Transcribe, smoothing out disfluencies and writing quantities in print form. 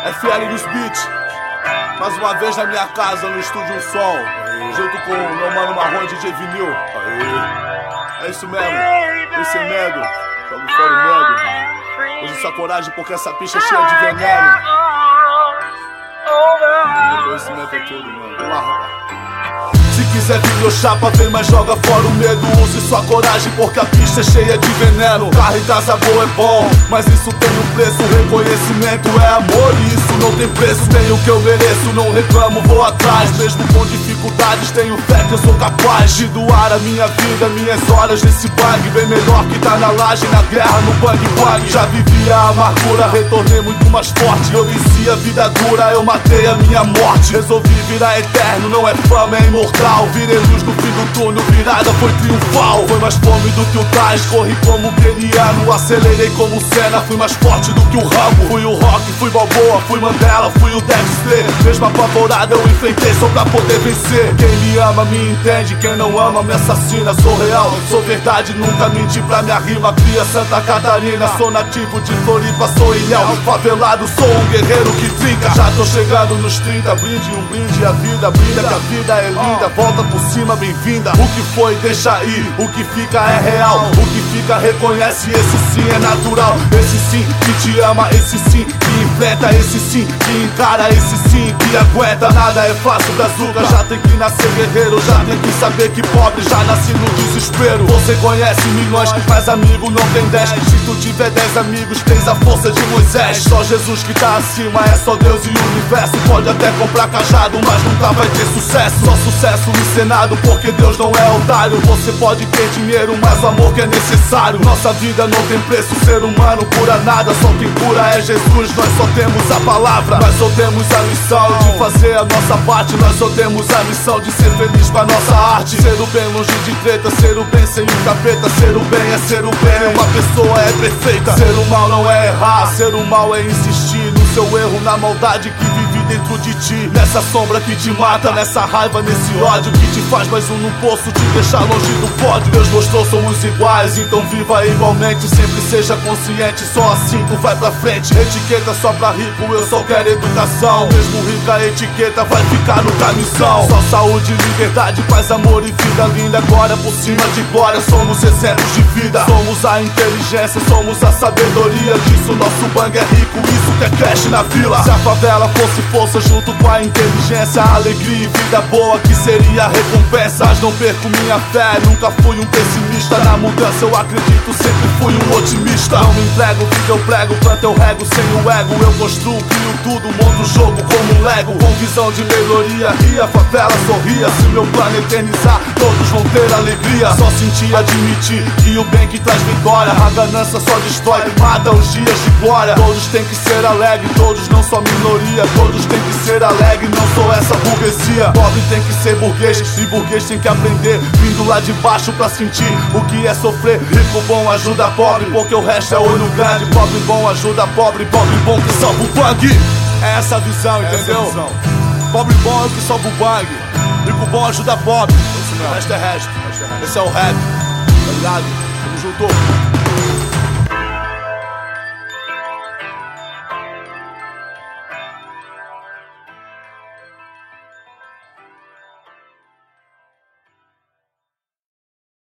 FL dos beats. Mais uma vez na minha casa, no estúdio Som, junto com o meu mano Marrom e DJ Vinil. É isso mesmo, esse medo, jogo fora o medo. Use sua coragem porque essa pista é cheia de veneno. Conhecimento é tudo, mano. Vamos lá. Se quiser vir meu chapa, vem, mas joga fora o medo. Use sua coragem porque a pista é cheia de veneno. Carro e casa boa é bom, mas isso tem um preço. Reconhecimento é amor e isso não tem preço. Tenho o que eu mereço, não reclamo, vou atrás. Mesmo com dificuldades, tenho fé que eu sou capaz de doar a minha vida, minhas horas nesse bag. Bem melhor que tá na laje, na guerra, no bang bang. Já vivi a amargura, retornei muito mais forte. Eu venci a vida dura, eu matei a minha morte. Resolvi virar eterno, não é fama, é imortal. Virei luz no fim do túnel, virada foi triunfal. Foi mais fome do que o Tais, corri como keniano. Acelerei como Senna, fui mais forte do que o Rambo. Fui o Rock, fui Balboa, fui Mandela, fui o Dexter. Mesmo apavorado eu enfrentei só pra poder vencer. Quem me ama me entende, quem não ama me assassina. Sou real, sou verdade, nunca menti pra minha rima. Cria Santa Catarina, sou nativo de Floripa, sou ilhéu. Favelado, sou um guerreiro que trinca. Já tô chegando nos 30, brinde um brinde a vida. Brinda que a vida é linda, volta por cima, bem-vinda. O que foi, deixa ir, o que fica é real. O que fica reconhece, esse sim é natural. Esse sim que te ama, esse sim que enfrenta. Esse sim que encara, esse sim que aguenta. Nada é fácil, brazuca, já tem que nascer guerreiro. Já tem que saber que pobre já nasce no desespero. Você conhece milhões, mas amigo não tem 10. Se tu tiver 10 amigos, tens a força de Moisés. Só Jesus que tá acima, é só Deus e o universo. Pode até comprar cajado, mas nunca vai ter sucesso. Só sucesso no Senado, porque Deus não é otário. Você pode ter dinheiro, mas o amor que é necessário. Nossa vida não tem preço, ser humano cura nada. Só quem cura é Jesus, nós só temos a palavra. Nós só temos a missão de fazer a nossa parte. Nós só temos a missão de ser feliz com a nossa arte. Ser o bem longe de treta, ser o bem sem o capeta. Ser o bem é ser o bem, uma pessoa é perfeita. Ser o mal não é errar, ser o mal é insistir no seu erro, na maldade que vive dentro de ti. Nessa sombra que te mata, nessa raiva, nesse ódio que te faz mais um no poço, te deixar longe do pódio. Deus mostrou, somos iguais, então viva igualmente. Sempre seja consciente, só assim tu vai pra frente. Etiqueta só pra rico, eu só quero educação. Mesmo rica a etiqueta vai ficar no camisão. Só saúde, liberdade, paz, amor e vida linda. Agora por cima de glória, somos exemplos de vida. Somos a inteligência, somos a sabedoria. Disso nosso bang é rico, isso que é cash na vila. Se a favela fosse força junto com a inteligência, alegria e vida boa que seria a recompensa. Mas não perco minha fé, nunca fui um pessimista. Na mudança eu acredito, sempre fui um otimista. Não me entrego, vida eu prego, planto eu rego sem o ego. Eu construo, crio tudo, monto o jogo como um Lego. Com visão de melhoria, ria, a favela sorria. Se meu plano eternizar, todos vão ter alegria. Só sentir, admitir que o bem que traz vitória. A ganância só destrói, mata os dias de glória. Todos têm que ser alegres, todos não só minoria. Todos têm que ser alegres, não sou essa burguesia. Pobre tem que ser burguês, e burguês tem que aprender, vindo lá de baixo pra sentir o que é sofrer. Rico bom ajuda pobre, porque o resto é olho grande. Pobre bom ajuda pobre, pobre bom que salva o bang. É essa a visão, entendeu? Pobre bom é o que salva o bang. Rico bom ajuda pobre, o resto é resto. Esse é o rap, tá ligado? Tamo junto.